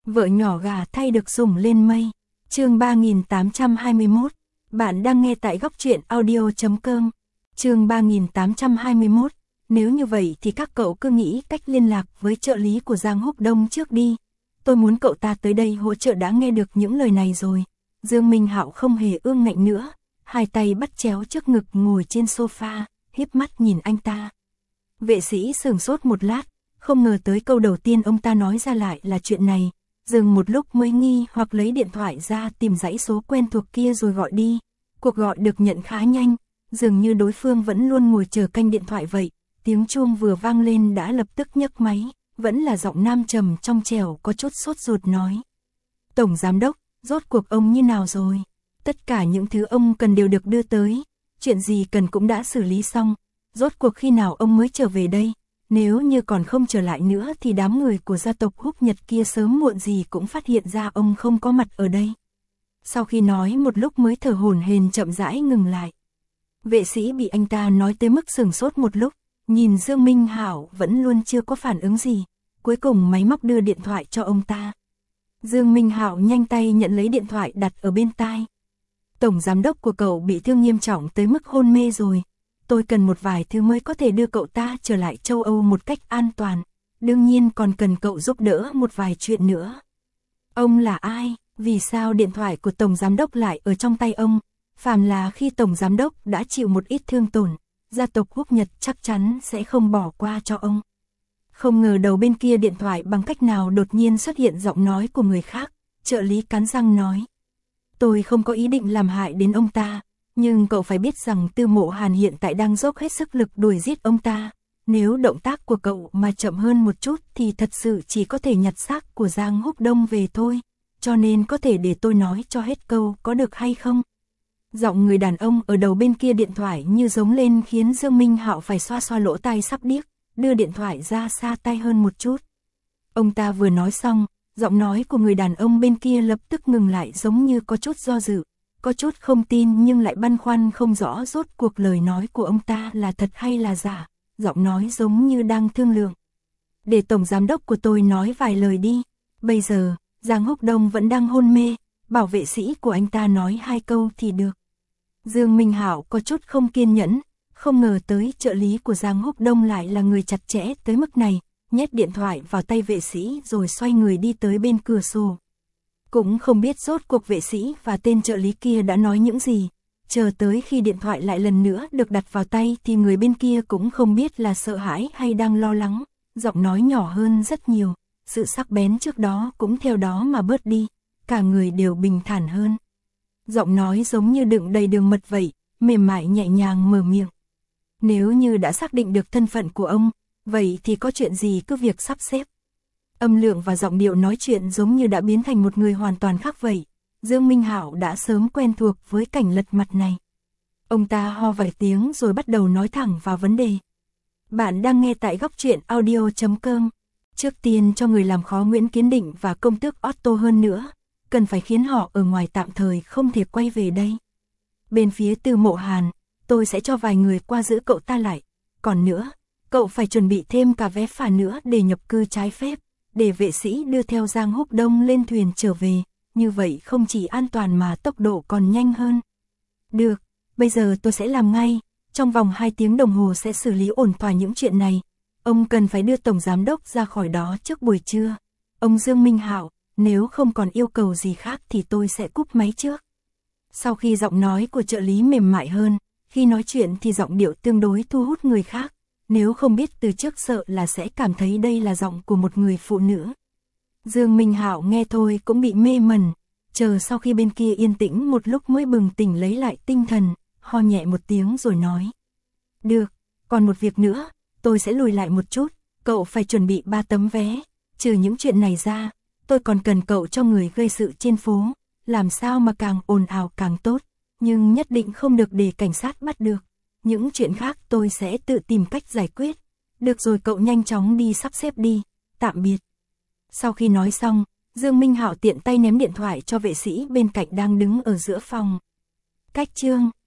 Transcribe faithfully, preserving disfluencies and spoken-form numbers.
Vợ nhỏ gà thay được sủng lên mây. Chương ba nghìn tám trăm hai mươi mốt. Bạn đang nghe tại góc truyện audio chấm com. Chương ba nghìn tám trăm hai mươi mốt. Nếu như vậy thì các cậu cứ nghĩ cách liên lạc với trợ lý của Giang Húc Đông trước đi. Tôi muốn cậu ta tới đây hỗ trợ. Đã nghe được những lời này rồi, Dương Minh Hạo không hề ương ngạnh nữa, hai tay bắt chéo trước ngực ngồi trên sofa, híp mắt nhìn anh ta. Vệ sĩ sửng sốt một lát, không ngờ tới câu đầu tiên ông ta nói ra lại là chuyện này, dừng một lúc mới nghi hoặc lấy điện thoại ra tìm dãy số quen thuộc kia rồi gọi đi. Cuộc gọi được nhận khá nhanh, dường như đối phương vẫn luôn ngồi chờ canh điện thoại vậy. Tiếng chuông vừa vang lên đã lập tức nhấc máy, vẫn là giọng nam trầm trong trẻo có chút sốt ruột nói. Tổng giám đốc, rốt cuộc ông như nào rồi? Tất cả những thứ ông cần đều được đưa tới, chuyện gì cần cũng đã xử lý xong, rốt cuộc khi nào ông mới trở về đây? Nếu như còn không trở lại nữa thì đám người của gia tộc Húc Nhật kia sớm muộn gì cũng phát hiện ra ông không có mặt ở đây. Sau khi nói một lúc mới thở hổn hển chậm rãi ngừng lại. Vệ sĩ bị anh ta nói tới mức sửng sốt một lúc, nhìn Dương Minh Hạo vẫn luôn chưa có phản ứng gì, cuối cùng máy móc đưa điện thoại cho ông ta. Dương Minh Hạo nhanh tay nhận lấy điện thoại đặt ở bên tai. Tổng giám đốc của cậu bị thương nghiêm trọng tới mức hôn mê rồi. Tôi cần một vài thứ mới có thể đưa cậu ta trở lại châu Âu một cách an toàn. Đương nhiên còn cần cậu giúp đỡ một vài chuyện nữa. Ông là ai? Vì sao điện thoại của tổng giám đốc lại ở trong tay ông? Phàm là khi tổng giám đốc đã chịu một ít thương tổn, gia tộc Húc Nhật chắc chắn sẽ không bỏ qua cho ông. Không ngờ đầu bên kia điện thoại bằng cách nào đột nhiên xuất hiện giọng nói của người khác. Trợ lý cắn răng nói. Tôi không có ý định làm hại đến ông ta, nhưng cậu phải biết rằng Tư Mộ Hàn hiện tại đang dốc hết sức lực đuổi giết ông ta. Nếu động tác của cậu mà chậm hơn một chút thì thật sự chỉ có thể nhặt xác của Giang Húc Đông về thôi. Cho nên có thể để tôi nói cho hết câu có được hay không? Giọng người đàn ông ở đầu bên kia điện thoại như giống lên khiến Dương Minh Hạo phải xoa xoa lỗ tai sắp điếc, đưa điện thoại ra xa tay hơn một chút. Ông ta vừa nói xong, giọng nói của người đàn ông bên kia lập tức ngừng lại, giống như có chút do dự, có chút không tin nhưng lại băn khoăn không rõ rốt cuộc lời nói của ông ta là thật hay là giả, giọng nói giống như đang thương lượng. Để tổng giám đốc của tôi nói vài lời đi, bây giờ, Giang Húc Đông vẫn đang hôn mê, bảo vệ sĩ của anh ta nói hai câu thì được. Dương Minh Hạo có chút không kiên nhẫn, không ngờ tới trợ lý của Giang Húc Đông lại là người chặt chẽ tới mức này, nhét điện thoại vào tay vệ sĩ rồi xoay người đi tới bên cửa sổ. Cũng không biết rốt cuộc vệ sĩ và tên trợ lý kia đã nói những gì, chờ tới khi điện thoại lại lần nữa được đặt vào tay thì người bên kia cũng không biết là sợ hãi hay đang lo lắng, giọng nói nhỏ hơn rất nhiều, sự sắc bén trước đó cũng theo đó mà bớt đi, cả người đều bình thản hơn. Giọng nói giống như đựng đầy đường mật vậy, mềm mại nhẹ nhàng mở miệng. Nếu như đã xác định được thân phận của ông, vậy thì có chuyện gì cứ việc sắp xếp. Âm lượng và giọng điệu nói chuyện giống như đã biến thành một người hoàn toàn khác vậy. Dương Minh Hạo đã sớm quen thuộc với cảnh lật mặt này. Ông ta ho vài tiếng rồi bắt đầu nói thẳng vào vấn đề. Bạn đang nghe tại góc truyện audio chấm com. Trước tiên cho người làm khó Nguyễn Kiến Định và công tước Otto hơn nữa, cần phải khiến họ ở ngoài tạm thời không thể quay về đây. Bên phía Tư Mộ Hàn, tôi sẽ cho vài người qua giữ cậu ta lại. Còn nữa, cậu phải chuẩn bị thêm cả vé phà nữa để nhập cư trái phép, để vệ sĩ đưa theo Giang Húc Đông lên thuyền trở về, như vậy không chỉ an toàn mà tốc độ còn nhanh hơn. Được, bây giờ tôi sẽ làm ngay, trong vòng hai tiếng đồng hồ sẽ xử lý ổn thỏa những chuyện này. Ông cần phải đưa tổng giám đốc ra khỏi đó trước buổi trưa. Ông Dương Minh Hạo, nếu không còn yêu cầu gì khác thì tôi sẽ cúp máy trước. Sau khi giọng nói của trợ lý mềm mại hơn, khi nói chuyện thì giọng điệu tương đối thu hút người khác, nếu không biết từ trước sợ là sẽ cảm thấy đây là giọng của một người phụ nữ. Dương Minh Hạo nghe thôi cũng bị mê mẩn, chờ sau khi bên kia yên tĩnh một lúc mới bừng tỉnh lấy lại tinh thần, ho nhẹ một tiếng rồi nói. Được, còn một việc nữa, tôi sẽ lùi lại một chút, cậu phải chuẩn bị ba tấm vé, trừ những chuyện này ra, tôi còn cần cậu cho người gây sự trên phố, làm sao mà càng ồn ào càng tốt, nhưng nhất định không được để cảnh sát bắt được. Những chuyện khác tôi sẽ tự tìm cách giải quyết. Được rồi, cậu nhanh chóng đi sắp xếp đi, tạm biệt. Sau khi nói xong, Dương Minh Hạo tiện tay ném điện thoại cho vệ sĩ bên cạnh đang đứng ở giữa phòng. Cách chương